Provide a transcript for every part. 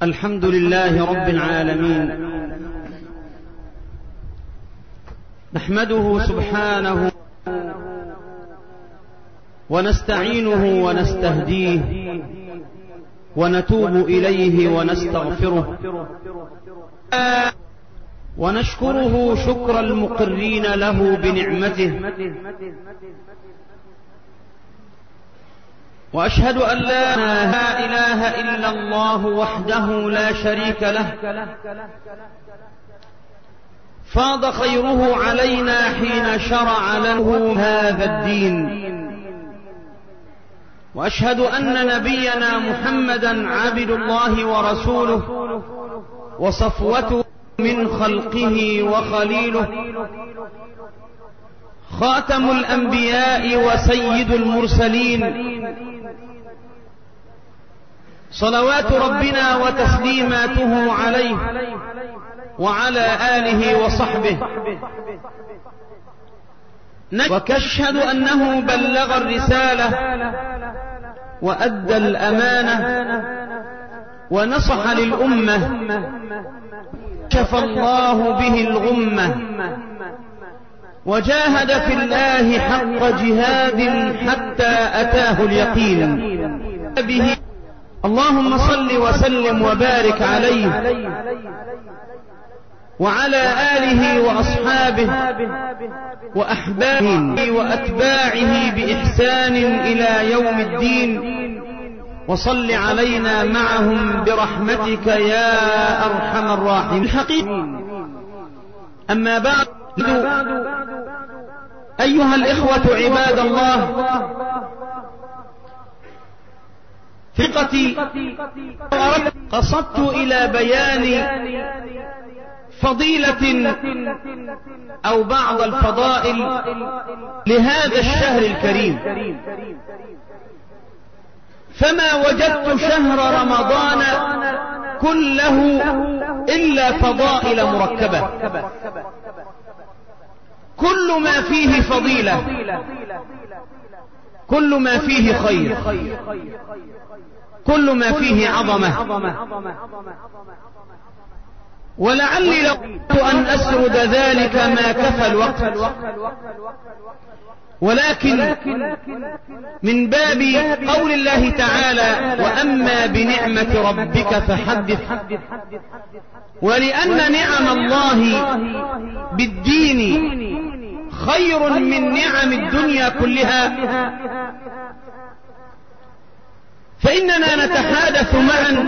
الحمد لله رب العالمين، نحمده سبحانه ونستعينه ونستهديه ونتوب إليه ونستغفره ونشكره شكر المقرين له بنعمته، وأشهد أن لا إله إلا الله وحده لا شريك له، فاض خيره علينا حين شرع له هذا الدين. وأشهد أن نبينا محمدا عبد الله ورسوله وصفوته من خلقه وخليله، خاتم الأنبياء وسيد المرسلين، صلوات ربنا وتسليماته عليه وعلى آله وصحبه، وكشهد أنه بلغ الرسالة وأدى الأمانة ونصح للأمة، كفى الله به الغمة، وجاهد في الله حق جهاد حتى أتاه اليقين به. اللهم صل وسلم وبارك عليه وعلى آله وأصحابه وأحبابه وأتباعه بإحسان إلى يوم الدين، وصل علينا معهم برحمتك يا أرحم الراحمين. الحقيقة أما بعد، أيها الإخوة عباد الله، ثقتي قصدت إلى بيان فضيلة أو بعض الفضائل لهذا الشهر الكريم، فما وجدت شهر رمضان كله إلا فضائل مركبة، كل ما فيه فضيلة، كل ما فيه خير، كل ما فيه عظمة. ولعلي لو أن أسرد ذلك ما كفى الوقت، ولكن من باب قول الله تعالى: وأما بنعمة ربك فحدث، ولأن نعم الله بالدين خير من نعم الدنيا كلها، فإننا نتحادث معا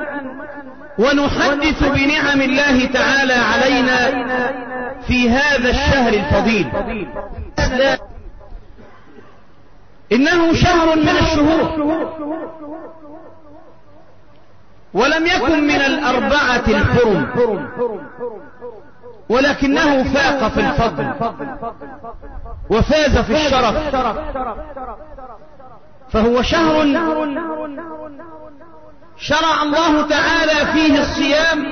ونحدث بنعم الله تعالى علينا في هذا الشهر الفضيل. إنه شهر من الشهور، ولم يكن من الأربعة الحرم، ولكنه فاق في الفضل وفاز في الشرف، فهو شهر شرع الله تعالى فيه الصيام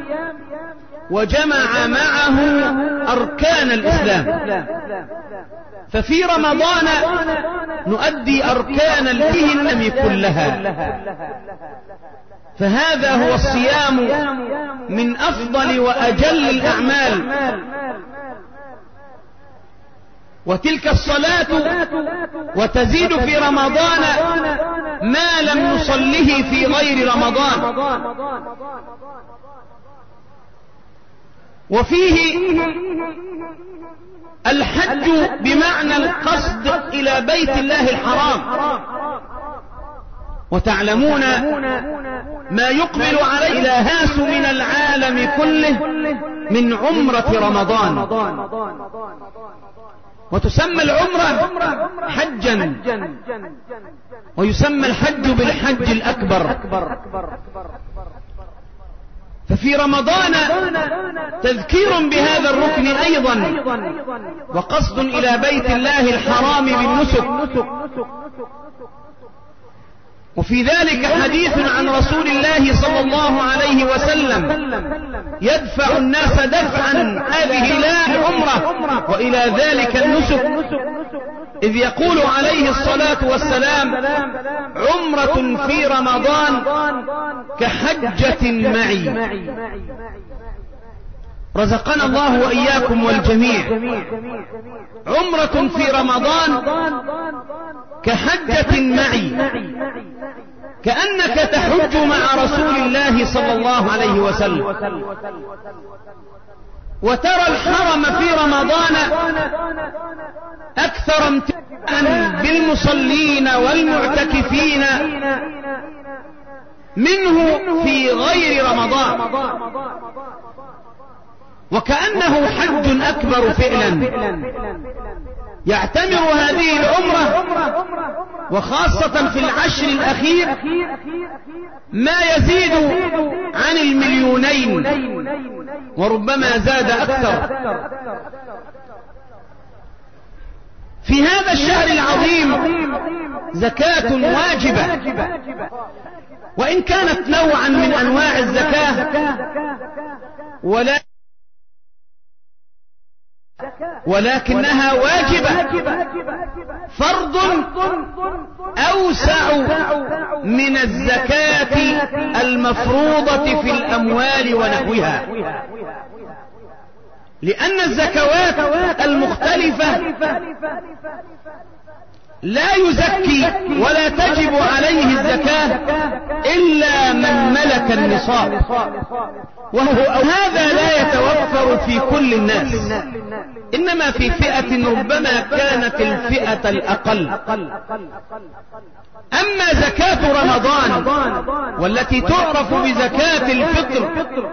وجمع معه أركان الإسلام، ففي رمضان نؤدي أركان الإسلام كلها، فهذا هو الصيام من أفضل وأجل الأعمال. وتلك الصلاة وتزيد في رمضان ما لم نصله في غير رمضان. وفيه الحج بمعنى القصد إلى بيت الله الحرام، وتعلمون ما يقبل عليه الهاس من العالم كله من عمرة رمضان، وتسمى العمرة حجا، ويسمى الحج بالحج الأكبر. ففي رمضان تذكير بهذا الركن أيضا، وقصد إلى بيت الله الحرام بالنسك، وفي ذلك حديث عن رسول الله صلى الله عليه وسلم يدفع الناس دفعا هذه لا العمرة وإلى ذلك النسك، إذ يقول عليه الصلاة والسلام: عمرة في رمضان كحجة معي. رزقنا الله وإياكم والجميع. عمرة في رمضان كحجة معي، كأنك تحج مع رسول الله صلى الله عليه وسلم، وترى الحرم في رمضان أكثر امتلاء بالمصلين والمعتكفين منه في غير رمضان، وكأنه حج أكبر فعلا. يعتمر هذه العمرة وخاصة في العشر الأخير ما يزيد عن 2,000,000 وربما زاد أكثر. في هذا الشهر العظيم زكاة واجبة، وإن كانت نوعا من أنواع الزكاة، ولكنها واجبة، فرض أوسع من الزكاة المفروضة في الأموال ونحوها، لأن الزكوات المختلفة لا يزكي ولا تجب عليه الزكاة إلا من ملك النصاب، وهذا لا يتوفر في كل الناس، إنما في فئة ربما كانت الفئة الأقل. أما زكاة رمضان والتي تعرف بزكاة الفطر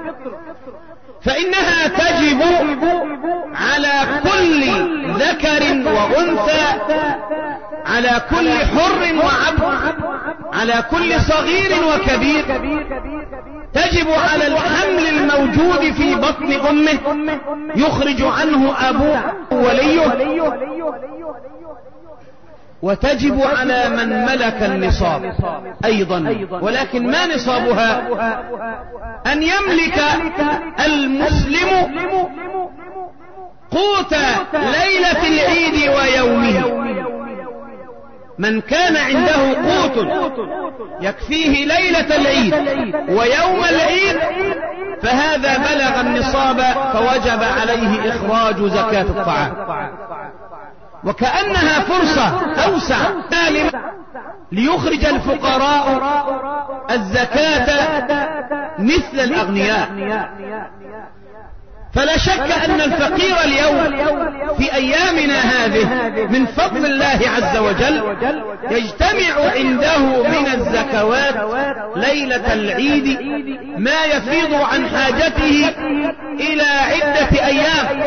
فإنها تجب على كل ذكر وأنثى، على كل حر وعبد، على كل صغير وكبير، تجب على الحمل الموجود في بطن أمه يخرج عنه أبوه وليه، وتجب على من ملك النصاب أيضا. ولكن ما نصابها؟ أن يملك المسلم قوت ليلة العيد ويومه. من كان عنده قوت يكفيه ليلة العيد ويوم العيد فهذا بلغ النصاب فوجب عليه إخراج زكاة الطعام، وكأنها فرصة أوسع ليخرج الفقراء الزكاة مثل الأغنياء. فلا شك أن الفقير اليوم في أيامنا هذه من فضل الله عز وجل يجتمع عنده من الزكوات ليلة العيد ما يفيض عن حاجته إلى عدة أيام،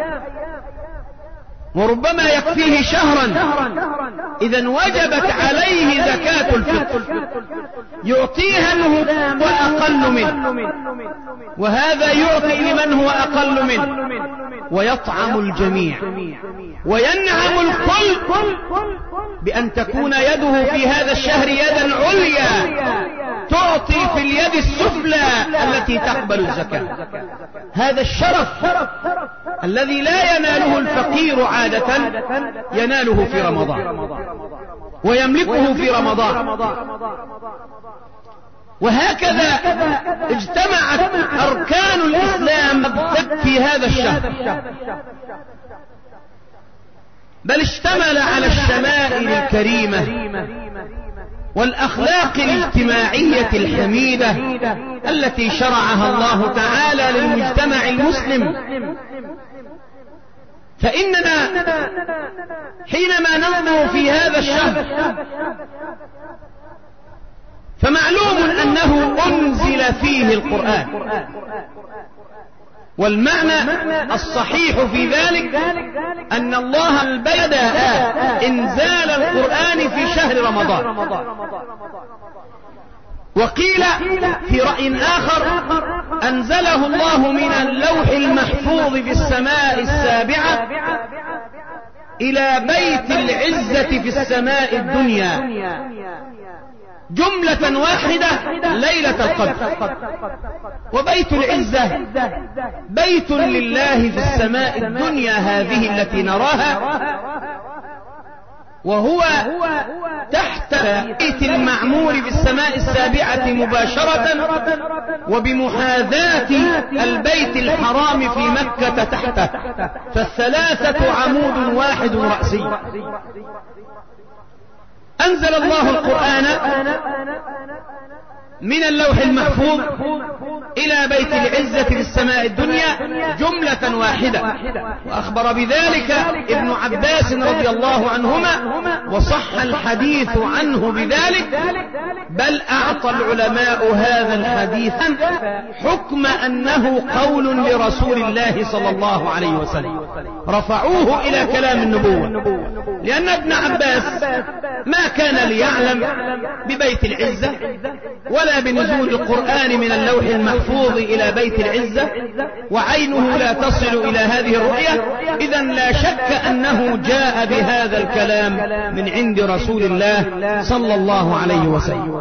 وربما يكفيه شهرا. إذا وجبت عليه زكاة الفطر، يعطيها من هو أقل منه، وهذا يعطي لمن هو أقل منه، ويطعم الجميع وينعم الكل بأن تكون يده في هذا الشهر يدا عليا تعطي في اليد السفلى التي تقبل الزكاة. هذا الشرف الذي لا يناله الفقير عادة يناله في رمضان ويملكه في رمضان. وهكذا اجتمعت أركان الإسلام في هذا الشهر، بل اشتمل على الشمائل الكريمة والأخلاق الاجتماعية الحميدة التي شرعها الله تعالى للمجتمع المسلم. فإننا حينما ننظر في هذا الشهر فمعلوم أنه أنزل فيه القرآن، والمعنى الصحيح في ذلك أن الله بدأ إنزال القرآن في شهر رمضان. وقيل في رأي آخر أنزله الله من اللوح المحفوظ في السماء السابعة إلى بيت العزة في السماء الدنيا جملة واحدة ليلة القدر. وبيت العزة بيت لله في السماء الدنيا هذه التي نراها، وهو تحت بيت المعمور في السماء السابعة مباشرة، وبمحاذاة البيت الحرام في مكة تحته، فالثلاثة عمود واحد رأسي. أنزل الله القرآن من اللوح المحفوظ إلى بيت العزة في السماء الدنيا جملة واحدة، وأخبر بذلك ابن عباس رضي الله عنهما، وصح الحديث عنه بذلك، بل أعطى العلماء هذا الحديث حكم أنه قول لرسول الله صلى الله عليه وسلم، رفعوه إلى كلام النبوة، لأن ابن عباس ما كان ليعلم ببيت العزة ولا بنزول القرآن من اللوح المحفوظ إلى بيت العزة، وعينه لا تصل إلى هذه الرؤية، إذن لا شك أنه جاء بهذا الكلام من عند رسول الله صلى الله عليه وسلم.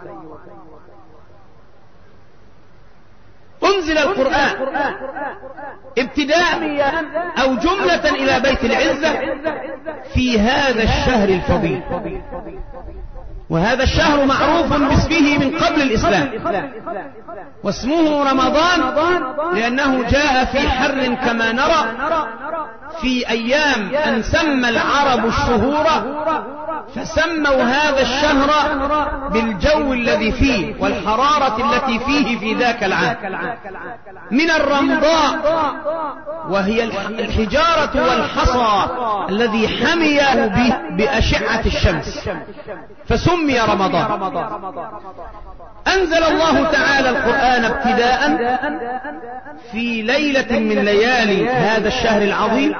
أنزل القرآن ابتداء أو جملة إلى بيت العزة في هذا الشهر الفضيل، وهذا الشهر معروف باسمه من قبل الإسلام، واسمه رمضان لأنه جاء في حر كما نرى في أيام أن سمى العرب الشهور، فسموا هذا الشهر بالجو الذي فيه والحرارة التي فيه في ذاك العام، من الرمضاء وهي الحجارة والحصى الذي حمي به بأشعة الشمس، فسمي رمضان. أنزل الله تعالى القرآن ابتداء في ليلة من ليالي هذا الشهر العظيم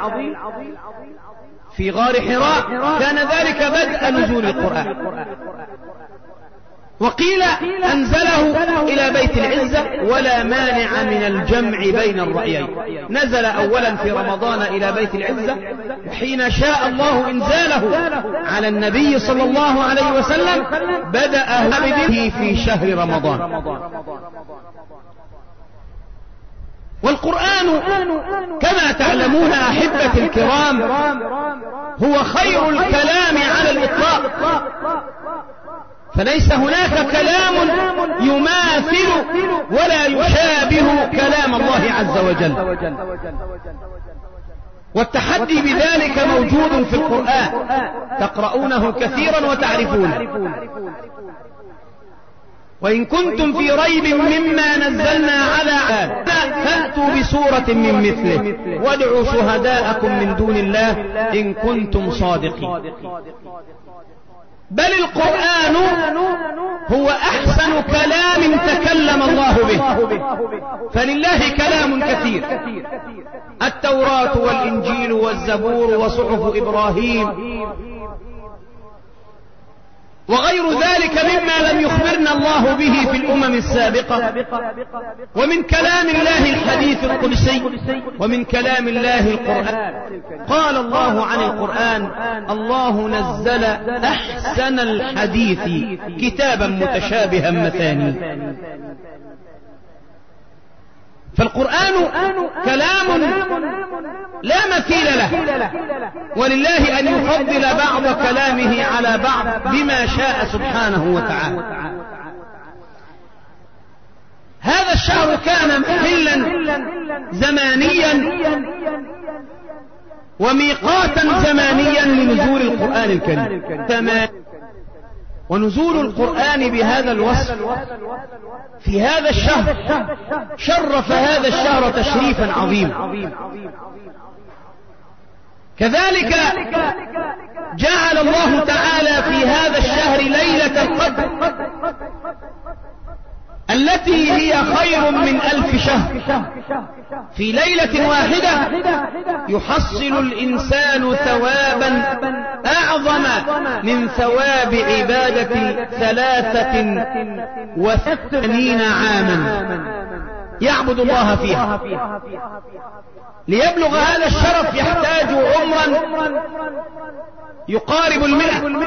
في غار حراء، كان ذلك بدء نزول القرآن. وقيل أنزله إلى بيت العزة، ولا مانع من الجمع بين الرأيين، نزل أولا في رمضان إلى بيت العزة، وحين شاء الله إنزاله على النبي صلى الله عليه وسلم بدأ به في شهر رمضان. والقرآن كما تعلمون أحبة الكرام هو خير الكلام على الإطلاق، فليس هناك كلام يماثل ولا يشابه كلام الله عز وجل، والتحدي بذلك موجود في القرآن، تقرؤونه كثيرا وتعرفونه. وإن كنتم في ريب مما نزلنا على عبدنا فأتوا بسورة من مثله وادعوا شهداءكم من دون الله إن كنتم صادقين. بل القرآن هو أحسن كلام تكلم الله به، فلله كلام كثير، التوراة والإنجيل والزبور وصحف إبراهيم وغير ذلك مما لم يخبرنا الله به في الأمم السابقة، ومن كلام الله الحديث القدسي، ومن كلام الله القرآن. قال الله عن القرآن: الله نزل أحسن الحديث كتابا متشابها مثاني. فالقرآن كلام لا مثيل له، ولله أن يفضل بعض كلامه على بعض بما شاء سبحانه وتعالى. هذا الشهر كان محلا زمانيا وميقاتا زمانيا لنزول القرآن الكريم، ونزول القرآن بهذا الوصف في هذا الشهر شرف هذا الشهر تشريفا عظيما. كذلك جعل الله تعالى في هذا الشهر ليلة القدر التي هي خير من 1000 شهر. في ليلة واحدة يحصل الإنسان ثوابا أعظم من ثواب عبادة 83 عاما يعبد الله فيها. ليبلغ هذا الشرف يحتاج عمرا يقارب 100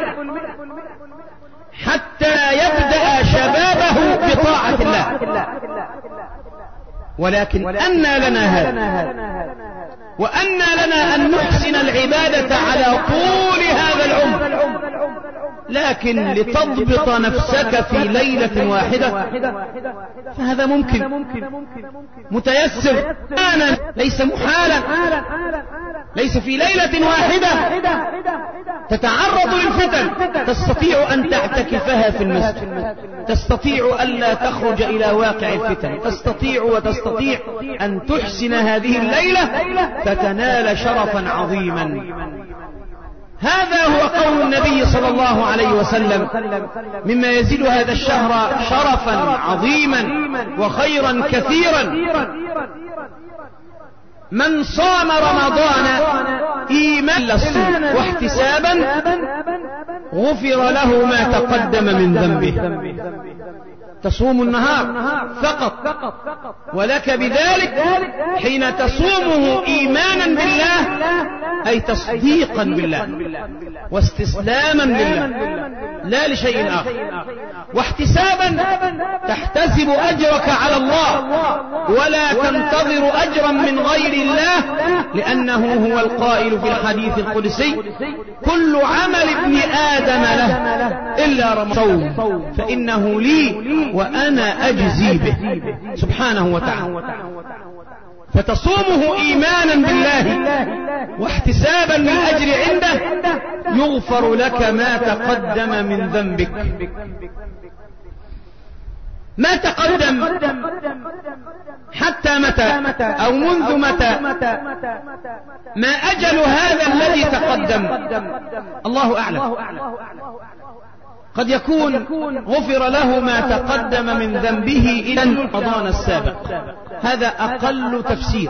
حتى يبدأ شبابه بطاعة الله. ولكن أنى لنا هذا؟ وأن لنا أن نحسن العبادة على طول هذا العمر، لكن لتضبط نفسك في ليلة واحدة فهذا ممكن متيسر، ليس محالا. ليس في ليلة واحدة تتعرض للفتن تستطيع أن تعتكفها في المسجد، تستطيع ألا تخرج إلى واقع الفتن، تستطيع أن تحسن هذه الليلة فتنال شرفا عظيما. هذا هو قول النبي صلى الله عليه وسلم مما يزيد هذا الشهر شرفا عظيما وخيرا كثيرا: من صام رمضان إيمانا واحتسابا غفر له ما تقدم من ذنبه. تصوم النهار فقط ولك بذلك حين تصومه إيمانا بالله، أي تصديقا بالله واستسلاما لله لا لشيء آخر، واحتسابا تحتسب أجرك على الله ولا تنتظر أجرا من غير الله، لأنه هو القائل في الحديث القدسي: كل عمل ابن آدم له إلا رمضان فإنه لي وأنا أجزي به، سبحانه وتعالى. فتصومه إيمانا بالله واحتسابا للأجر عنده يغفر لك ما تقدم من ذنبك. ما تقدم حتى متى أو منذ متى؟ ما أجل هذا الذي تقدم؟ الله أعلم. قد يكون غفر له ما تقدم من ذنبه إلى رمضان السابق، هذا أقل تفسير.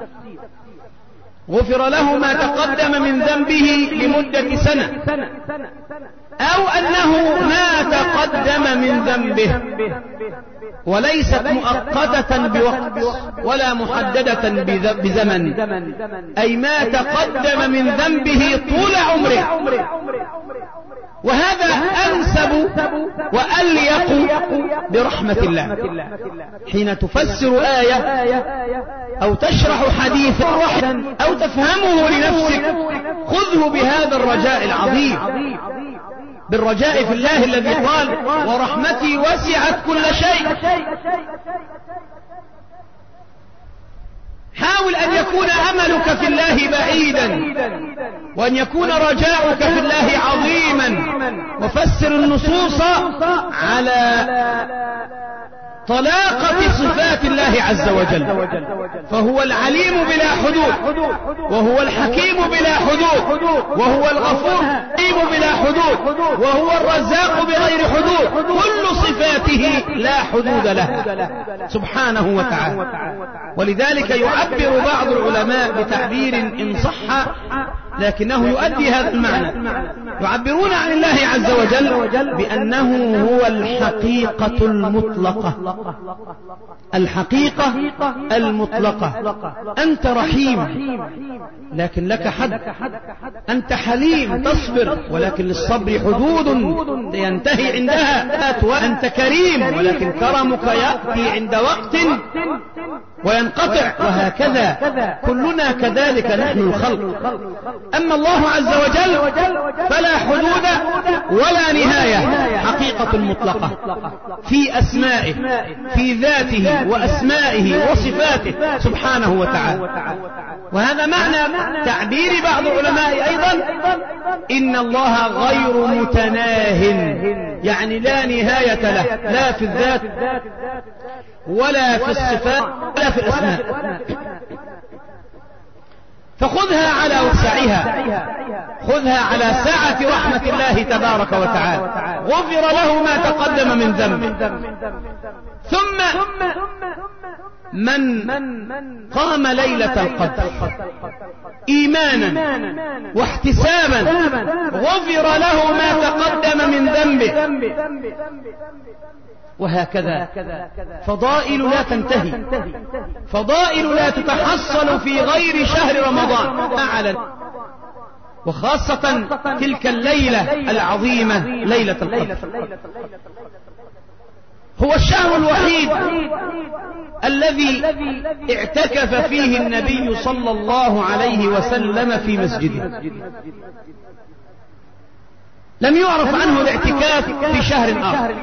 غفر له ما تقدم من ذنبه لمدة سنة، أو أنه ما تقدم من ذنبه وليست مؤقتة بوقت ولا محددة بزمن، أي ما تقدم من ذنبه طول عمره. وهذا أنسب وأليق برحمة الله. حين تفسر آية أو تشرح حديثا أو تفهمه لنفسك خذه بهذا الرجاء العظيم، بالرجاء في الله الذي قال: ورحمتي وسعت كل شيء. حاول أن يكون أملك في الله بعيدا وأن يكون رجاؤك في الله عظيما، وفسر النصوص على طلاقة صفات الله عز وجل، فهو العليم بلا حدود، وهو الحكيم بلا حدود، وهو الغفور بلا حدود، وهو الرزاق بغير حدود. كل صفاته لا حدود لها سبحانه وتعالى. ولذلك يعبر بعض العلماء بتعبير إن صح لكنه يؤدي هذا المعنى، يعبرون عن الله عز وجل بأنه هو الحقيقة المطلقة. الحقيقة المطلقة. أنت رحيم لكن لك حد، أنت حليم تصبر ولكن للصبر حدود ينتهي عندها، وأنت كريم ولكن كرمك يأتي عند وقت وينقطع، وهكذا كلنا كذلك نحن الخلق. أما الله عز وجل فلا حدود ولا نهاية، حقيقة مطلقة في أسمائه، في ذاته وأسمائه وصفاته سبحانه وتعالى. وهذا معنى تعبير بعض العلماء أيضا: إن الله غير متناه، يعني لا نهاية له، لا في الذات ولا في الصفات ولا في الأسماء. فخذها على وسعها، خذها على سعة رحمة الله تبارك وتعالى. غفر له ما تقدم من ذنبه. ثم من قام ليلة القدر إيمانا واحتسابا غفر له ما تقدم من ذنبه. وهكذا فضائل لا تنتهي، فضائل لا تتحصل في غير شهر رمضان أعلى، وخاصة تلك الليلة العظيمة ليلة القدر. هو الشهر الوحيد الذي اعتكف فيه النبي صلى الله عليه وسلم في مسجده. لم يعرف عنه الاعتكاف في شهر آخر،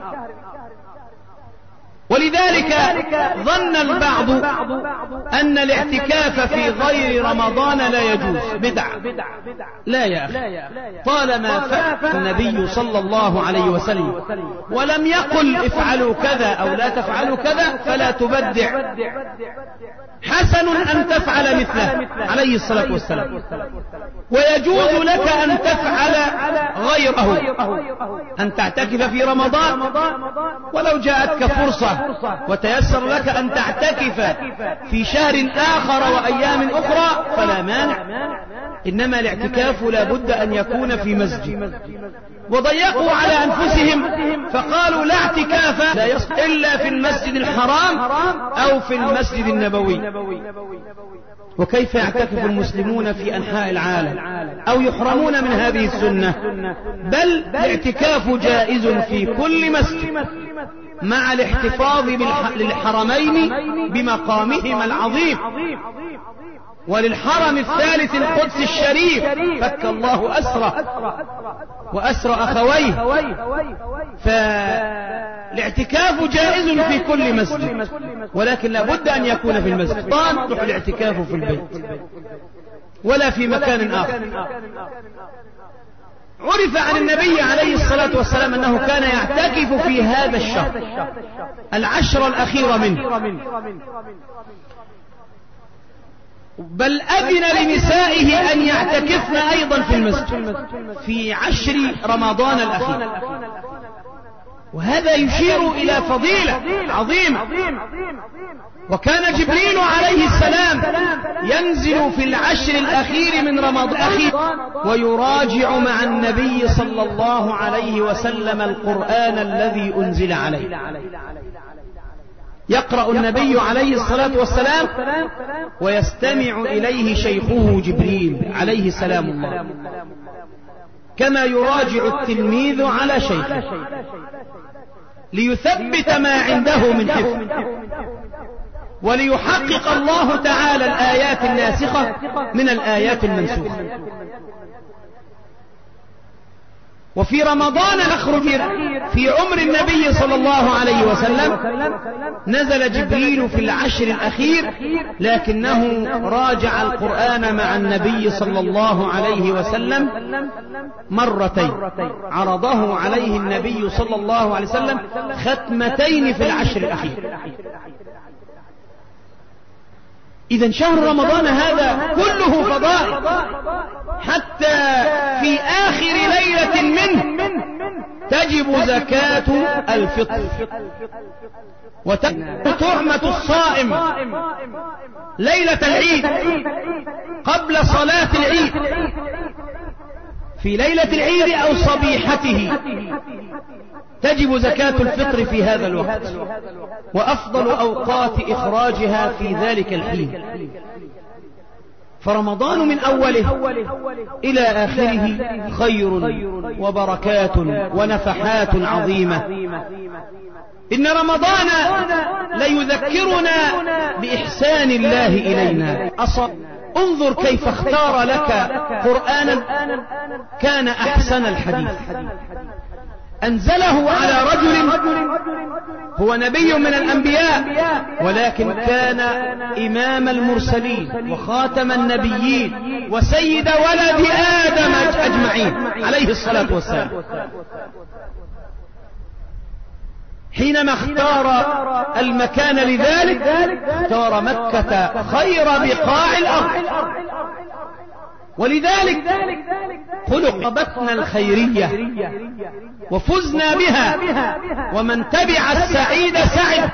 ولذلك ظن البعض أن الاعتكاف في غير رمضان لا يجوز، بدعة. لا يا أخي، طالما فعل النبي صلى الله عليه وسلم ولم يقل افعلوا كذا أو لا تفعلوا كذا فلا تبدع. حسن أن تفعل مثله عليه الصلاة والسلام، ويجوز لك أن تفعل غيره، أن تعتكف في رمضان، ولو جاءتك فرصة وتيسر لك أن تعتكف في شهر آخر وأيام أخرى فلا مانع، إنما الاعتكاف لا بد أن يكون في مسجد. وضيقوا على أنفسهم فقالوا لا اعتكاف لا يصح إلا في المسجد الحرام أو في المسجد النبوي. وكيف يعتكف المسلمون في أنحاء العالم أو يحرمون من هذه السنة؟ بل الاعتكاف جائز في كل مسجد مع الاحتفاظ للحرمين بمقامهما العظيم، وللحرم الثالث القدس الشريف فك الله أسره وأسر أخويه. فالاعتكاف جائز في كل مسجد، ولكن لا بد أن يكون في المسجد. يصلح الاعتكاف في البيت ولا في مكان آخر. عرف عن النبي عليه الصلاة والسلام أنه كان يعتكف في هذا الشهر العشر الأخيرة منه، بل أذن لنسائه أن يعتكفن أيضا في المسجد في 10 رمضان الأخير، وهذا يشير إلى فضيلة عظيمة. وكان جبريل عليه السلام ينزل في 10 الأخير من رمضان الأخير ويراجع مع النبي صلى الله عليه وسلم القرآن الذي أنزل عليه. يقرأ النبي عليه الصلاة والسلام ويستمع إليه شيخه جبريل عليه سلام الله، كما يراجع التلميذ على شيخه ليثبت ما عنده من حفظ، وليحقق الله تعالى الآيات الناسخة من الآيات المنسوخة. وفي رمضان نخرج في عمر النبي صلى الله عليه وسلم نزل جبريل في 10 الأخير، لكنه راجع القرآن مع النبي صلى الله عليه وسلم مرتين، عرضه عليه النبي صلى الله عليه وسلم ختمتين في 10 الأخير. إذن شهر رمضان هذا كله فضائل، حتى في آخر ليلة منه تجب زكاة الفطر وتعمة الصائم ليلة العيد قبل صلاة العيد، في ليلة العيد أو صبيحته تجب زكاة الفطر في هذا الوقت، وأفضل أوقات إخراجها في ذلك الحين. فرمضان من أوله إلى آخره خير وبركات ونفحات عظيمة. إن رمضان ليذكرنا بإحسان الله إلينا. انظر كيف اختار لك قرآنا كان أحسن الحديث، أنزله على رجل هو نبي من الأنبياء، ولكن كان إمام المرسلين وخاتم النبيين وسيد ولد آدم أجمعين عليه الصلاة والسلام. حينما اختار المكان لذلك اختار مكة خير بقاع الأرض، ولذلك خلق بطن الخيرية وفزنا بها، ومن تبع السعيد سعد.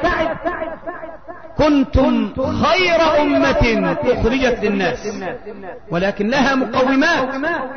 كنتم خير أمة أخرجت للناس، ولكن لها مقومات.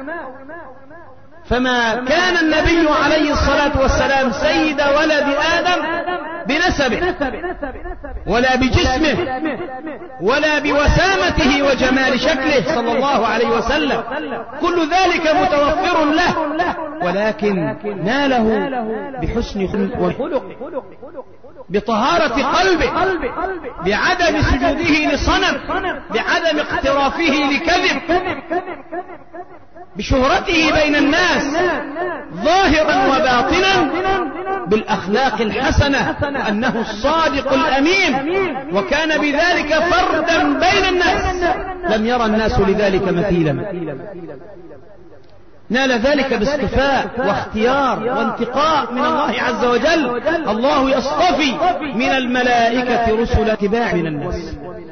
فما كان النبي عليه الصلاة والسلام سيد ولد آدم بنسبه ولا بجسمه ولا بوسامته وجمال شكله صلى الله عليه وسلم، كل ذلك متوفر له، ولكن ناله بحسن خلق. بطهارة قلبه، بعدم سجوده لصنم، بعدم اقترافه لكذب، بشهرته بين الناس ظاهرا وباطنا، بالأخلاق الحسنة، وأنه الصادق الأمين، وكان بذلك فردا بين الناس لم يرى الناس لذلك مثيلا. نال ذلك باصطفاء واختيار وانتقاء من الله عز وجل. الله يصطفي من الملائكة رسل اتباع من الناس.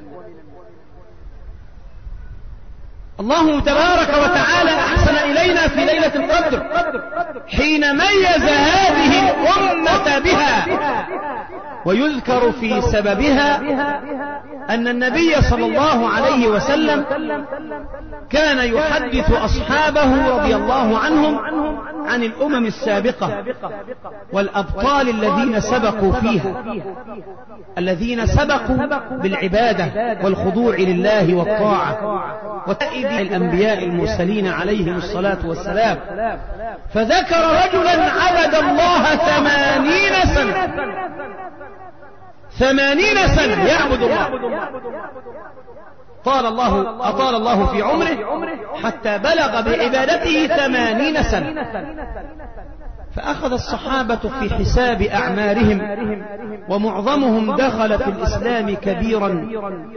الله تبارك وتعالى أحسن إلينا في ليلة القدر حين ميز هذه الأمة بها، ويذكر في سببها أن النبي صلى الله عليه وسلم كان يحدث أصحابه رضي الله عنهم عن الأمم السابقة والأبطال الذين سبقوا فيها، الذين سبقوا بالعبادة والخضوع لله والطاعة وتأييد الأنبياء المرسلين عليهم الصلاة والسلام. فذكر رجلا عبد الله 80 سنة يعبد الله، أطال الله في عمره حتى بلغ بعبادته 80 سنة. فأخذ الصحابة في حساب أعمارهم، ومعظمهم دخل في الإسلام كبيرا،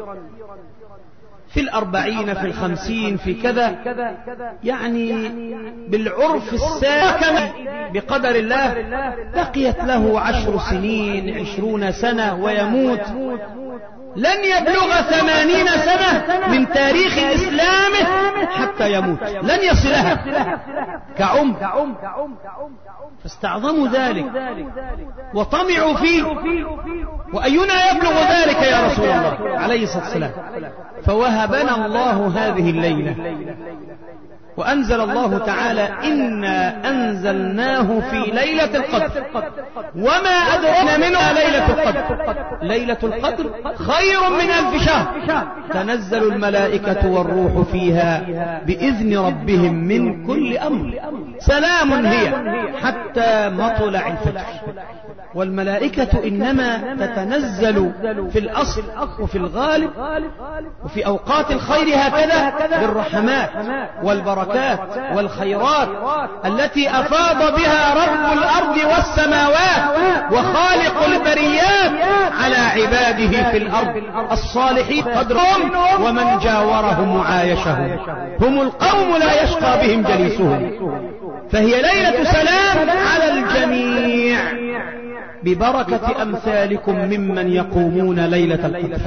في 40 في 50 في كذا، يعني بالعرف الساكن بقدر الله بقيت له 10 سنين 20 سنة ويموت. لن يبلغ 80 سنة من تاريخ إسلامه حتى يموت، لن يصلها كعمر. فاستعظموا ذلك وطمعوا فيه، وأينا يبلغ ذلك يا رسول الله عليه الصلاة والسلام. فوهبنا الله هذه الليلة، وأنزل الله تعالى: إنا أنزلناه في ليلة القدر وما أدراك منها ليلة القدر. ليلة القدر خير من 1000 شهر، تنزل الملائكة والروح فيها بإذن ربهم من كل أمر، سلام هي حتى مطلع الفجر. والملائكة إنما تتنزل في الأصل وفي الغالب وفي أوقات الخير هكذا بالرحمات والبركات والخيرات التي أفاض بها رب الأرض والسماوات وخالق البريات على عباده في الأرض الصالحين قدرهم ومن جاورهم وعايشهم. هم القوم لا يشقى بهم جليسهم. فهي ليلة سلام على الجميع ببركة أمثالكم ممن يقومون ليلة القدر.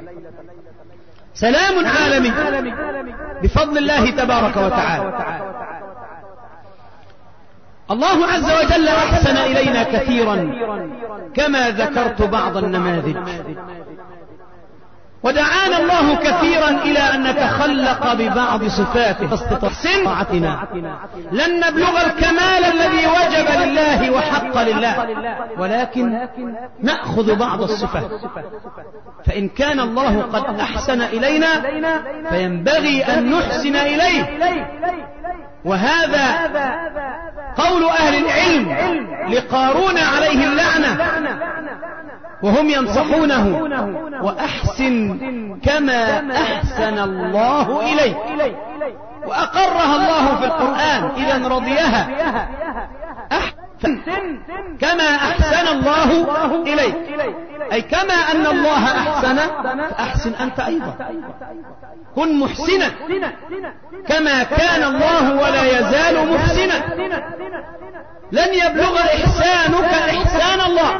سلام عالمي بفضل الله تبارك وتعالى. الله عز وجل أحسن إلينا كثيرا كما ذكرت بعض النماذج، ودعانا الله كثيرا إلى أن نتخلق ببعض صفاته فاستطاعتنا طاعتنا. لن نبلغ الكمال الذي وجب لله وحق لله، ولكن نأخذ بعض الصفات. فإن كان الله قد أحسن إلينا فينبغي أن نحسن إليه. وهذا قول أهل العلم لقارون عليه اللعنة وهم ينصحونه: وأحسن كما أحسن الله إليك. وأقرها الله في القرآن: إذا رضيها أحسن كما أحسن الله إليك، أي كما أن الله أحسن فأحسن أنت أيضا. كن محسنا كما كان الله ولا يزال محسنا. لن يبلغ إحسانك إحسان الله،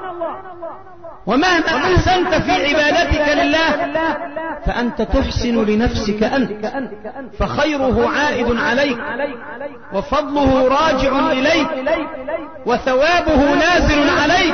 ومهما أحسنت في عبادتك لله فأنت تحسن لنفسك أنت، فخيره عائد عليك وفضله راجع إليك وثوابه نازل عليك.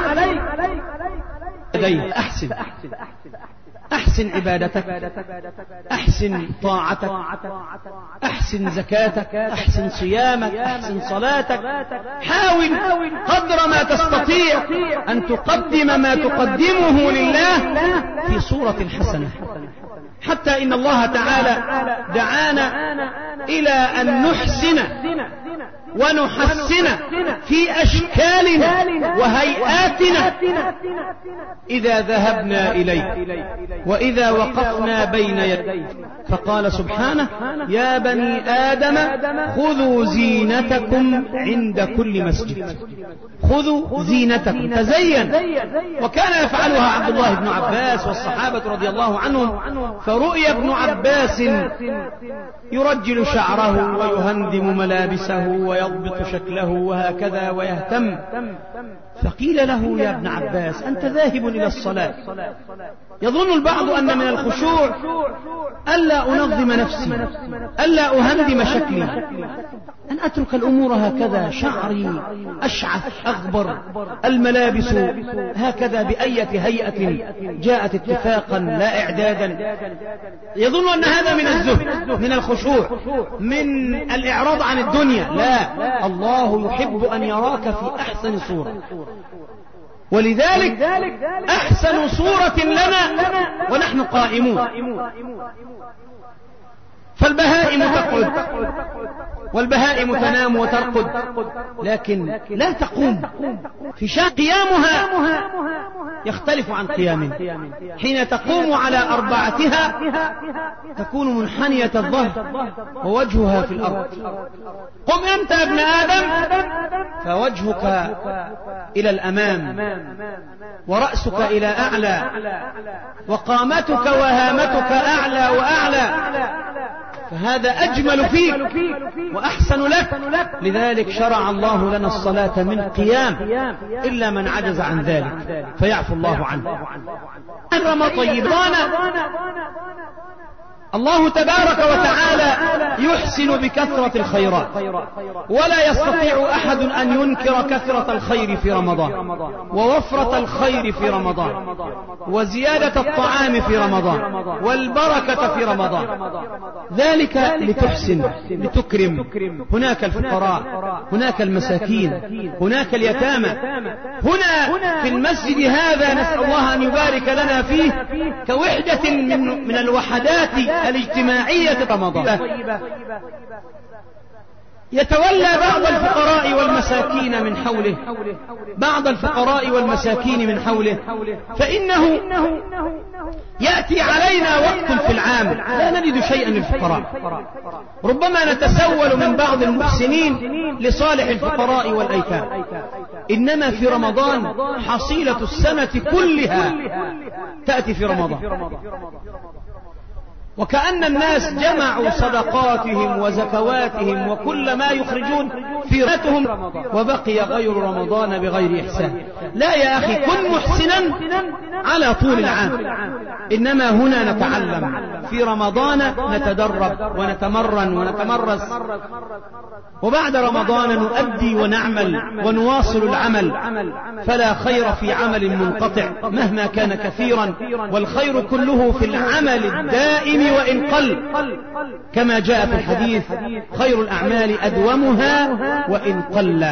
أحسن عبادتك، أحسن طاعتك، أحسن زكاتك، أحسن صيامك، أحسن صلاتك. حاول قدر ما تستطيع أن تقدم ما تقدمه لله في صورة حسنة، حتى إن الله تعالى دعانا إلى أن نحسن ونحسن في أشكالنا وهيئاتنا إذا ذهبنا إليه وإذا وقفنا بين يديه. فقال سبحانه: يا بني آدم خذوا زينتكم عند كل مسجد. خذوا زينتكم، تزين. وكان يفعلها عبد الله بن عباس والصحابة رضي الله عنهم. فرؤي ابن عباس يرجل شعره ويهندم ملابسه ويضبط شكله وهكذا ويهتم. فقيل له: يا ابن عباس، أنت ذاهب إلى الصلاة. يظن البعض أن من الخشوع ألا أنظم نفسي، ألا أهندم شكلي، أن أترك الأمور هكذا، شعري أشعث أغبر، الملابس هكذا بأية هيئة جاءت اتفاقا لا إعدادا. يظن أن هذا من الزهد، من الخشوع، من الإعراض عن الدنيا. لا، الله يحب أن يراك في أحسن صورة، ولذلك أحسن صورة لنا ونحن قائمون. فالبهائم تقعد والبهائم تنام وترقد، لكن لا تقوم. في شأن قيامها يختلف عن قيامنا. حين تقوم على أربعتها تكون منحنية الظهر ووجهها في الأرض. قم أنت يا ابن آدم فوجهك إلى الأمام ورأسك إلى أعلى وقامتك وهامتك أعلى وأعلى، فهذا أجمل فيك وأحسن لك. لذلك شرع الله لنا الصلاة من قيام، إلا من عجز عن ذلك فيعفو الله عنه. رمضان الله تبارك وتعالى يحسن بكثرة الخيرات، ولا يستطيع أحد أن ينكر كثرة الخير في رمضان ووفرة الخير في رمضان وزيادة الطعام في رمضان والبركة في رمضان. ذلك لتحسن لتكرم. هناك الفقراء، هناك المساكين، هناك اليتامى. هنا في المسجد هذا نسأل الله أن يبارك لنا فيه كوحدة من الوحدات الاجتماعية رمضان. يتولى بعض الفقراء والمساكين من حوله، بعض الفقراء والمساكين من حوله، فإنه يأتي علينا وقت في العام لا نجد شيئا للفقراء. ربما نتسول من بعض المحسنين لصالح الفقراء والأيتام، إنما في رمضان حصيلة السنة كلها تأتي في رمضان. وكأن الناس جمعوا صدقاتهم وزكواتهم وكل ما يخرجون في راتهم وبقي غير رمضان بغير إحسان. لا يا أخي، كن محسنا على طول العام، إنما هنا نتعلم، في رمضان نتدرب ونتمرن ونتمرس، وبعد رمضان نؤدي ونعمل ونواصل العمل. فلا خير في عمل منقطع مهما كان كثيرا، والخير كله في العمل الدائم وإن قل، كما جاء في الحديث: خير الأعمال أدومها وإن قل.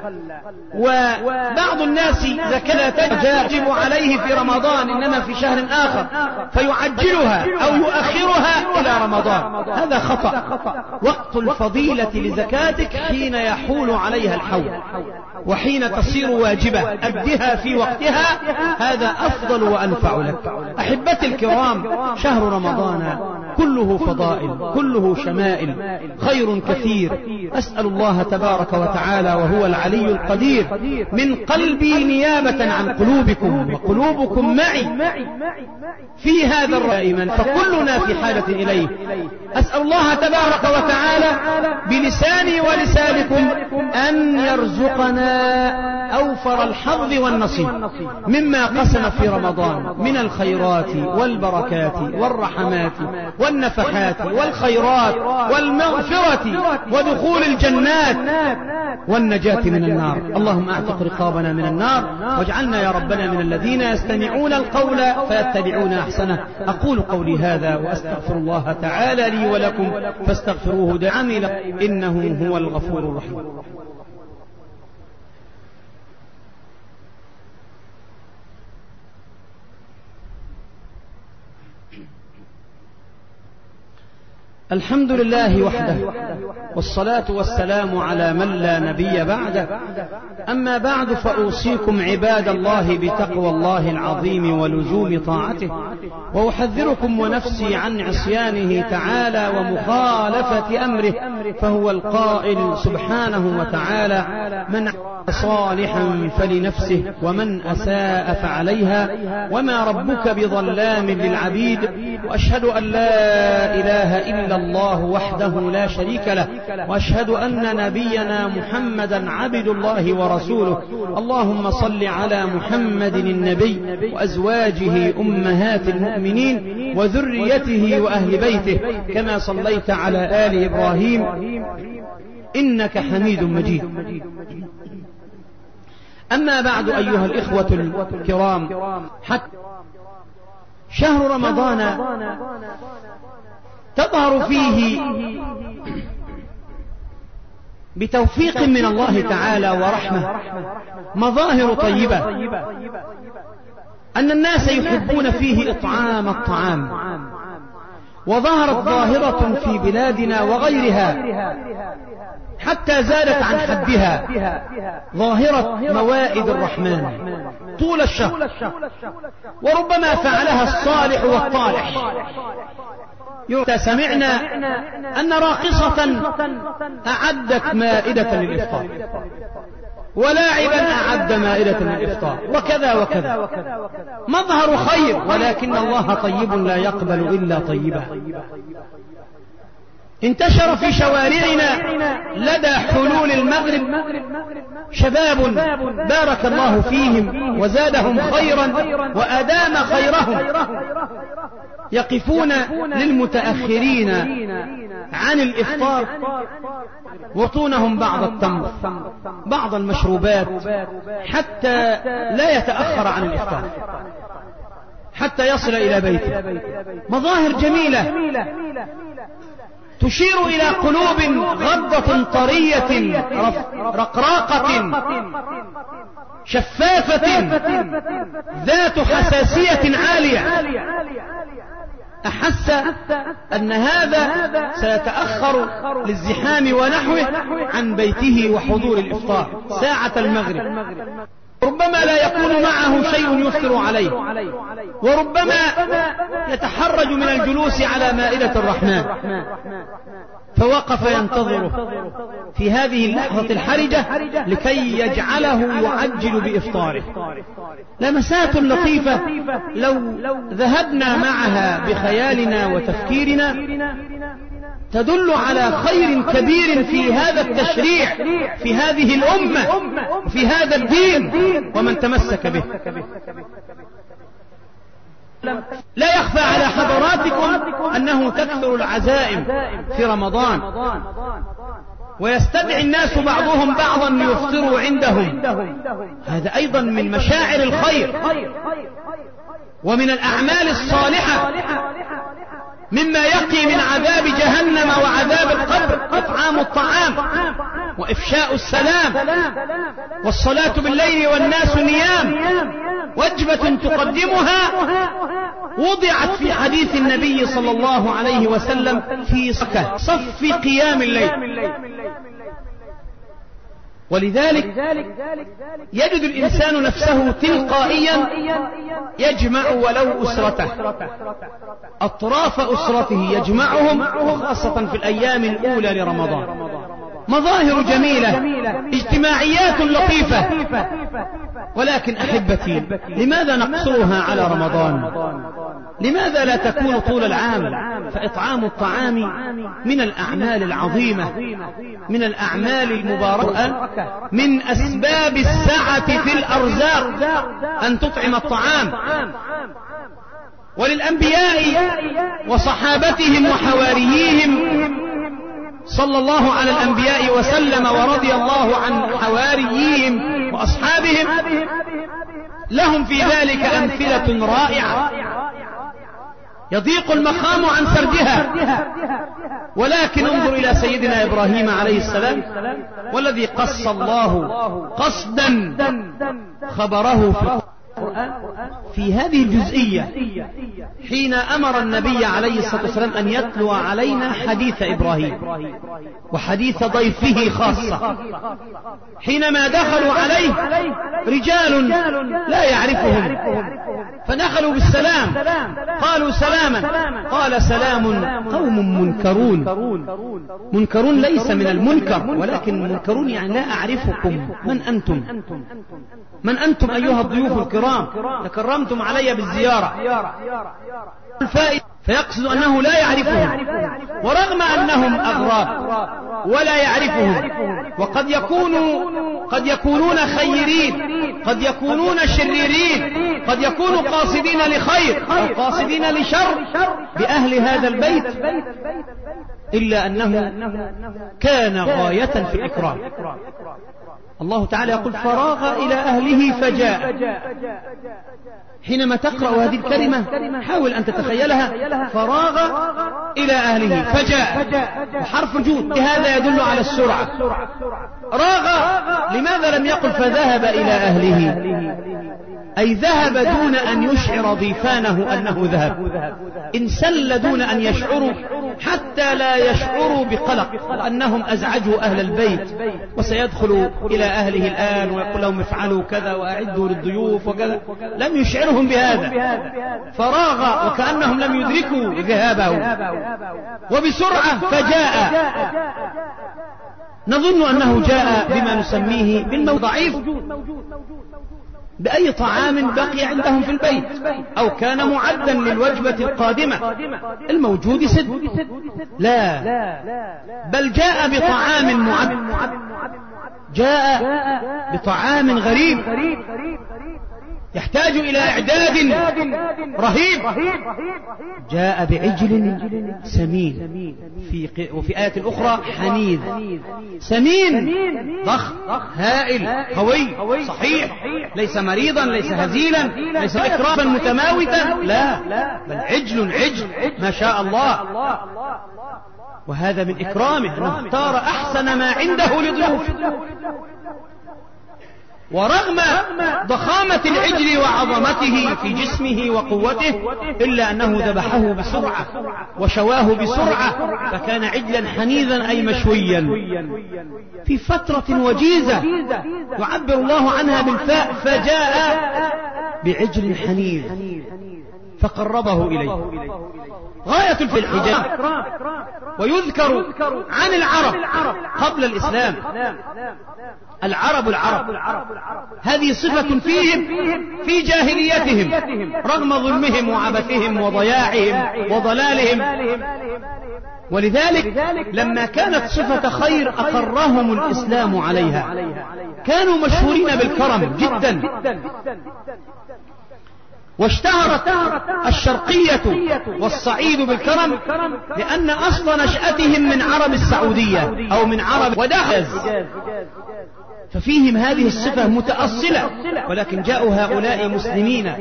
وبعض الناس زكاة تجب عليه في رمضان إنما في شهر آخر فيعجلها أو يؤخرها إلى رمضان. هذا خطأ. وقت الفضيلة لزكاتك حين يحول عليها الحول وحين تصير واجبة، أدها في وقتها، هذا أفضل وأنفع لك. أحبتي الكرام، شهر رمضان كله فضائل، كله شمائل، خير كثير. أسأل الله تبارك وتعالى وهو العلي القدير من قلبي نيابة عن قلوبكم وقلوبكم معي في هذا دائما، فكلنا في حاجة إليه. أسأل الله تبارك وتعالى بلساني ولسانكم أن يرزقنا أوفر الحظ والنصيب مما قسم في رمضان من الخيرات والبركات والرحمات والنفحات والخيرات والمغفرة ودخول الجنات والنجاة من النار. اللهم اعتق رقابنا من النار، واجعلنا يا ربنا من الذين يستمعون القول فيتبعون أحسنه. أقول قولي هذا وأستغفر الله تعالى لي ولكم فاستغفروه دعمي إنه هو الغفور الرحيم. الحمد لله وحده، والصلاة والسلام على من لا نبي بعده. أما بعد، فأوصيكم عباد الله بتقوى الله العظيم ولزوم طاعته، وأحذركم ونفسي عن عصيانه تعالى ومخالفة أمره، فهو القائل سبحانه وتعالى: من صالحا فلنفسه ومن أساء فعليها وما ربك بظلام للعبيد. وأشهد أن لا إله إلا الله وحده لا شريك له، وأشهد أن نبينا محمدا عبد الله ورسوله. اللهم صل على محمد النبي وأزواجه أمهات المؤمنين وذريته وأهل بيته، كما صليت على آل إبراهيم إنك حميد مجيد. أما بعد، أيها الإخوة الكرام، شهر رمضان تظهر فيه بتوفيق من الله تعالى ورحمة مظاهر طيبة، أن الناس يحبون فيه إطعام الطعام، وظهرت ظاهرة في بلادنا وغيرها حتى زادت عن حدها، ظاهرة موائد الرحمن طول الشهر، وربما فعلها الصالح والطالح. سمعنا أن راقصة أعدت مائدة للإفطار، ولاعبا أعد مائدة للإفطار، وكذا وكذا، مظهر خير، ولكن الله طيب لا يقبل إلا طيبا. انتشر في شوارعنا لدى حلول المغرب شباب بارك الله فيهم وزادهم خيرا وأدام خيرهم، يقفون للمتأخرين عن الإفطار، وطونهم بعض التمر بعض المشروبات حتى لا يتأخر عن الإفطار، حتى يصل إلى بيته. مظاهر جميلة تشير إلى قلوب غضة طرية رقراقة شفافة ذات حساسية عالية. أحس أن هذا سيتأخر للزحام ونحوه عن بيته وحضور الإفطار ساعة المغرب، ربما لا يكون معه شيء يفطر عليه، وربما يتحرج من الجلوس على مائدة الرحمن، فوقف ينتظره في هذه اللحظة الحرجة لكي يجعله يعجل بإفطاره. لمسات لطيفة لو ذهبنا معها بخيالنا وتفكيرنا تدل على خير كبير في هذا التشريع، في هذه الأمة، في هذا الدين، ومن تمسك به. لا يخفى على حضراتكم أنه تكثر العزائم في رمضان، ويستدعي الناس بعضهم بعضا ليفطروا عندهم. هذا أيضا من مشاعر الخير ومن الأعمال الصالحة، مما يقي من عذاب جهنم وعذاب القبر إطعام الطعام وإفشاء السلام والصلاة بالليل والناس نيام. وجبة تقدمها وضعت في حديث النبي صلى الله عليه وسلم في صف قيام الليل، ولذلك يجد الإنسان نفسه تلقائيا يجمع ولو أسرته، أطراف أسرته يجمعهم، وخاصة في الأيام الأولى لرمضان. مظاهر جميلة، اجتماعيات لطيفة، ولكن أحبتي، لماذا نقصرها على رمضان؟ لماذا لا تكون طول العام؟ فإطعام الطعام من الأعمال العظيمة، من الأعمال المباركة، من أسباب السعة في الأرزاق أن تطعم الطعام. وللأنبياء وصحابتهم وحواريهم صلى الله على الأنبياء وسلم ورضي الله عن حواريهم وأصحابهم، لهم في ذلك أمثلة رائعة يضيق المقام عن سردها. ولكن انظر إلى سيدنا إبراهيم عليه السلام، والذي قص الله قصدا خبره في في هذه الجزئية حين أمر النبي عليه الصلاة والسلام أن يتلو علينا حديث إبراهيم وحديث ضيفه خاصة، حينما دخلوا عليه رجال لا يعرفهم فدخلوا بالسلام، قالوا سلاما، قال سلام قوم منكرون. منكرون ليس من المنكر، ولكن منكرون يعني لا أعرفكم، من أنتم؟ من أنتم أيها الضيوف الكرام؟ تكرمتم علي بالزيارة. فيقصد أنه لا يعرفهم، ورغم أنهم أغراب ولا يعرفهم، وقد يكونون خيرين، قد يكونون شريرين، قد يكونوا قاصدين لخير أو قاصدين لشر بأهل هذا البيت، إلا أنه كان غاية في الإكرام. الله تعالى يقول فراغ إلى أهله فجاء. حينما تقرأ هذه الكلمة حاول أن تتخيلها، فراغ إلى أهله فجاء، وحرف جود هذا يدل على السرعة. راغ، لماذا لم يقل فذهب إلى أهله؟ أي ذهب دون أن يشعر ضيفانه أنه ذهب، انسل دون أن يشعروا، حتى لا يشعروا بقلق أنهم أزعجوا أهل البيت وسيدخلوا إلى أهله الآن ويقول لهم افعلوا كذا وأعدوا للضيوف وكذا، لم يشعرهم بهذا، فراغ وكأنهم لم يدركوا ذهابه، وبسرعة فجاء. نظن أنه جاء بما نسميه بالموت ضعيف، بأي طعام بقي عندهم في البيت أو كان معدا للوجبة القادمة الموجود سد، لا، بل جاء بطعام معد، جاء بطعام غريب يحتاج إلى إعداد رهيب. جاء بعجل سمين، وفي آية أخرى حنيذ، سمين ضخم هائل قوي صحيح، ليس مريضا، ليس هزيلا، ليس إكرابا متماوتا، لا، بل عجل ما شاء الله. وهذا من إكرامه أنه اختار أحسن ما عنده لضيوفه. ورغم ضخامة العجل وعظمته في جسمه وقوته، إلا أنه ذبحه بسرعة وشواه بسرعة، فكان عجلا حنيذا أي مشويا في فترة وجيزة يعبر الله عنها بالفاء، فجاء بعجل حنيذ فقربه إليه. غاية في الحجاب. ويذكر عن العرب قبل الإسلام، العرب هذه صفة فيهم في جاهليتهم رغم ظلمهم وعبثهم وضياعهم وضلالهم، ولذلك لما كانت صفة خير أقرهم الإسلام عليها. كانوا مشهورين بالكرم جدا، واشتهرت الشرقية والصعيد بالكرم لأن أصل نشأتهم من عرب السعودية أو من عرب ودخل، ففيهم هذه الصفة متأصلة، ولكن جاءوا هؤلاء مسلمين.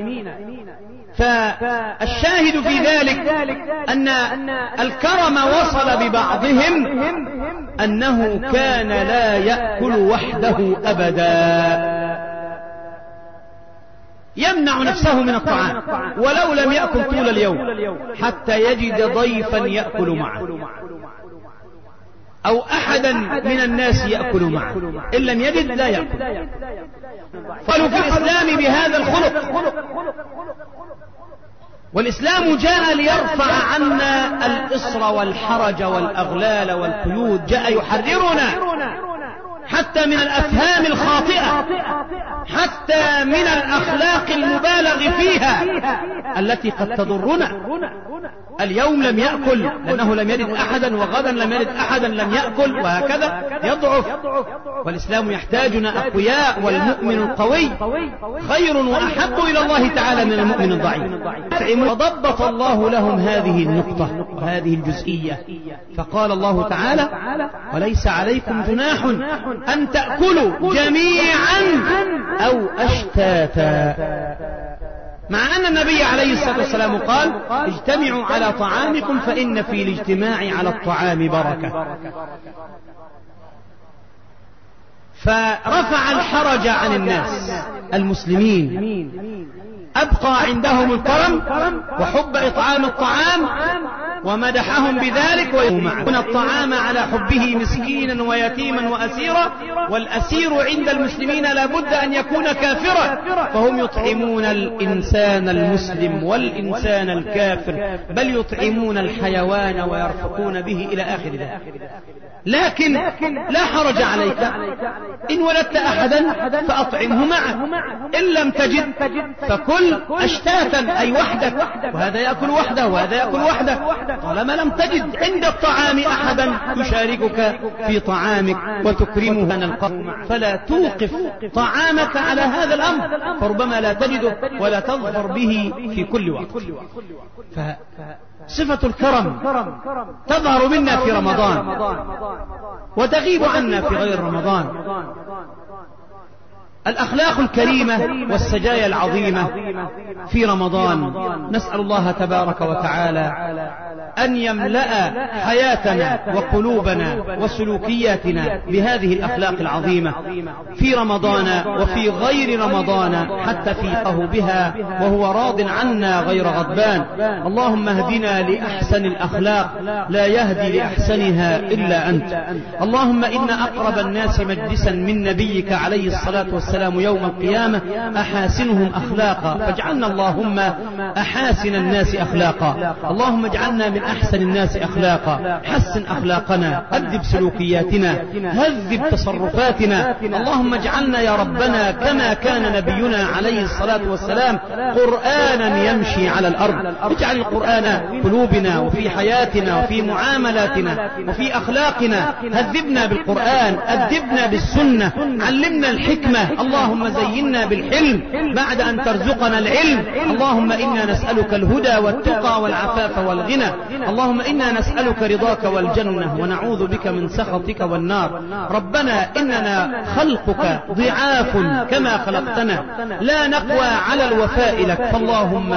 فالشاهد في ذلك أن الكرم وصل ببعضهم أنه كان لا يأكل وحده أبدا، يمنع نفسه من الطعام ولو لم يأكل طول اليوم حتى يجد ضيفا يأكل معه أو أحدا من الناس يأكل معه، إن لم يجد لا يأكل. قالوا في الإسلام بهذا الخلق، والإسلام جاء ليرفع عنا الإصر والحرج والأغلال والقيود، جاء يحررنا حتى من الأفهام الخاطئة، حتى من الأخلاق المبالغ فيها التي قد تضرنا. اليوم لم يأكل لأنه لم يجد أحدا، وغدا لم يجد أحدا لم يأكل، وهكذا يضعف. والإسلام يحتاجنا أقوياء، والمؤمن القوي خير وأحب إلى الله تعالى من المؤمن الضعيف. وضبط الله لهم هذه النقطة وهذه الجزئية، فقال الله تعالى وليس عليكم جناح أن تأكلوا جميعا أو أشتاتا، مع أن النبي عليه الصلاة والسلام قال اجتمعوا على طعامكم فإن في الاجتماع على الطعام بركة. فرفع الحرج عن الناس المسلمين، أبقى عندهم الكرم وحب إطعام الطعام ومدحهم بذلك ويؤمن الطعام على حبه مسكينا ويتيما وأسيرا، والأسير عند المسلمين لابد أن يكون كافرا، فهم يطعمون الإنسان المسلم والإنسان الكافر، بل يطعمون الحيوان ويرفقون به إلى آخر ذلك. لكن لا حرج عليك إن ولدت أحدا فأطعمه معه، إن لم تجد فكل أشتاتا أي وحدك، وهذا يأكل وحده وهذا يأكل وحده، طالما لم تجد عند الطعام أحدا يشاركك في طعامك وتكرمه القوم، فلا توقف طعامك على هذا الأمر، فربما لا تجده ولا تظفر به في كل وقت. صفة الكرم تظهر منا في رمضان وتغيب عنا في غير رمضان. الأخلاق الكريمة والسجايا العظيمة في رمضان، نسأل الله تبارك وتعالى أن يملأ حياتنا وقلوبنا وسلوكياتنا بهذه الأخلاق العظيمة في رمضان وفي غير رمضان، حتى فيقه بها وهو راض عنا غير غضبان. اللهم اهدنا لأحسن الأخلاق، لا يهدي لأحسنها إلا أنت. اللهم إن أقرب الناس مجلسا من نبيك عليه الصلاة والسلام يوم القيامة أحاسنهم أخلاقا، فاجعلنا اللهم أحاسن الناس أخلاقا. اللهم اجعلنا من أحسن الناس أخلاقا، حسن أخلاقنا، أدب سلوكياتنا، هذب تصرفاتنا. اللهم اجعلنا يا ربنا كما كان نبينا عليه الصلاة والسلام قرآنا يمشي على الأرض. اجعل القرآن قلوبنا وفي حياتنا وفي معاملاتنا وفي أخلاقنا، هذبنا بالقرآن، أدبنا بالسنة، علمنا الحكمة. اللهم زينا بالحلم بعد أن ترزقنا العلم. اللهم إنا نسألك الهدى والتقى والعفاف والغنى. اللهم إنا نسألك رضاك والجنة ونعوذ بك من سخطك والنار. ربنا إننا خلقك ضعاف كما خلقتنا، لا نقوى على الوفاء لك، فاللهم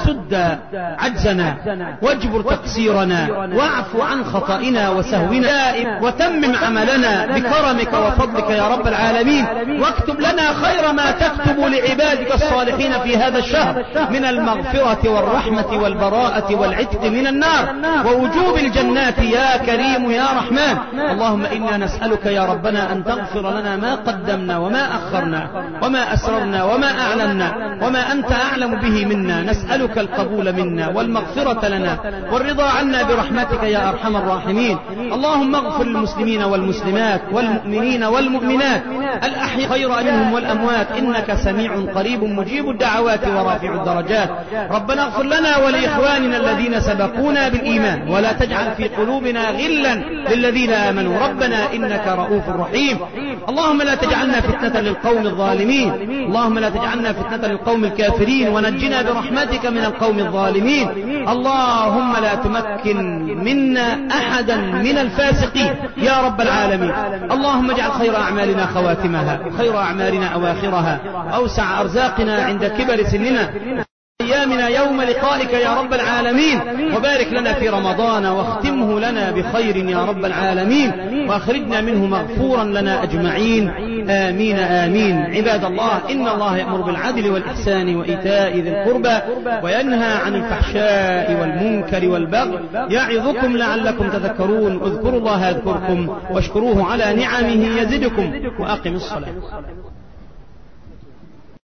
سد عجزنا واجبر تقصيرنا واعف عن خطئنا وسهونا، وتمم عملنا بكرمك وفضلك يا رب العالمين، واكتب لنا خير ما تكتب لعبادك الصالحين في هذا الشهر من المغفرة والرحمة والبراءة والعتق من النار ووجوب الجنات يا كريم يا رحمن. اللهم إنا نسألك يا ربنا أن تغفر لنا ما قدمنا وما أخرنا وما أسررنا وما أعلنا وما أنت أعلم به منا. نسألك القبول منا والمغفرة لنا والرضا عنا برحمتك يا أرحم الراحمين. اللهم اغفر للمسلمين والمسلمات والمؤمنين والمؤمنات الأحياء خير منهم والأموات، إنك سميع قريب مجيب الدعوات ورافع الدرجات. ربنا اغفر لنا ولإخواننا الذين سبقونا بالإيمان، ولا تجعل في قلوبنا غلا للذين آمنوا ربنا إنك رؤوف رحيم. اللهم لا تجعلنا فتنة للقوم الظالمين، اللهم لا تجعلنا فتنة للقوم الكافرين، ونجنا برحمتك من القوم الظالمين. اللهم لا تمكن منا أحدا من الفاسقين يا رب العالمين. اللهم اجعل خير أعمالنا خواتمها، خير أعمالنا أواخرها، أوسع أرزاقنا عند كبر سننا، أيامنا يوم لقائك يا رب العالمين. وبارك لنا في رمضان واختمه لنا بخير يا رب العالمين، وأخرجنا منه مغفورا لنا أجمعين، آمين آمين. عباد الله، إن الله يأمر بالعدل والإحسان وإيتاء ذي القربى وينهى عن الفحشاء والمنكر والبغي، يعظكم لعلكم تذكرون. اذكروا الله يذكركم واشكروه على نعمه يزدكم، وأقم الصلاة.